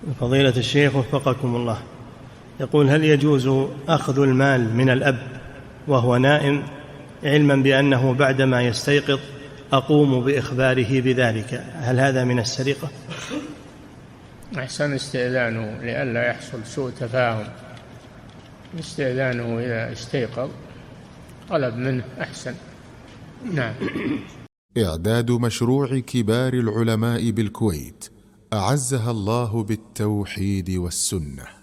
فضيلة الشيخ وفقكم الله، يقول: هل يجوز أخذ المال من الأب وهو نائم، علما بأنه بعدما يستيقظ أقوم بإخباره بذلك؟ هل هذا من السرقة؟ أحسن استئذانه لئلا يحصل سوء تفاهم، استئذانه إذا استيقظ، طلب منه أحسن. نعم. إعداد مشروع كبار العلماء بالكويت أعزها الله بالتوحيد والسنة.